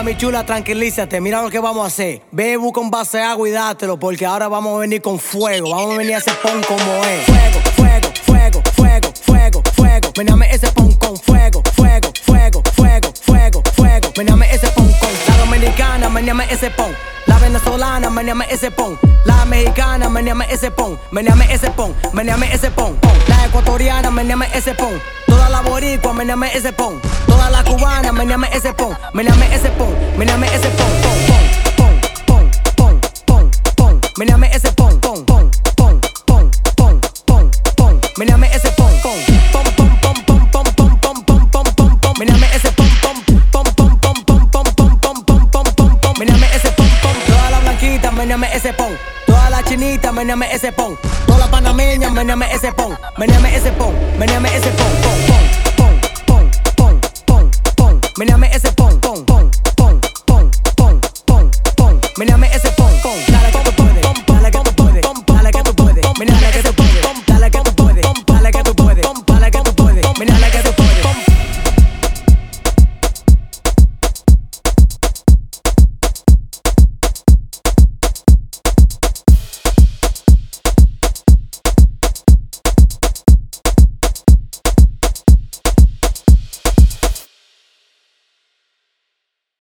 mami chula, tranquilízate. Mira lo que vamos a hacer. Ve, busca un vaso de agua y dátelo, porque ahora vamos a venir con fuego. Vamos a venir a ese pon como es. Fuego, fuego, fuego, fuego, fuego, fuego. Meneame ese pon con fuego, fuego, fuego, fuego, fuego, fuego. Meneame ese pon con la dominicana, meneame ese pon. La venezolana, meneame ese pon. La mexicana, meneame ese pon. Meneame ese pon, meneame ese pon. La ecuatoriana, meneame ese pon. Toda la boricua, meneame ese pon. Toda la cubana, meneame ese pon. Meneame ese pon, meneame ese pon. Pon, pon, pon, pon, pon, pon. Meneame ese pon, pon, pon, pon, pon, pon, pon, pon. Meneame ese pon, pon, pon, pon, pon, pon, pon, pon, pon, pon, pon, pon. Meneame ese pon, pon, pon, pon, pon, pon, pon, pon, pon, pon, pon, pon, pon. Meneame ese pon, pon. Toda la blanquita, meneame ese pon. Toda la chinita, meneame ese pon. Toda la panameña, meneame ese pon. Meneame ese pon, meneame ese pon.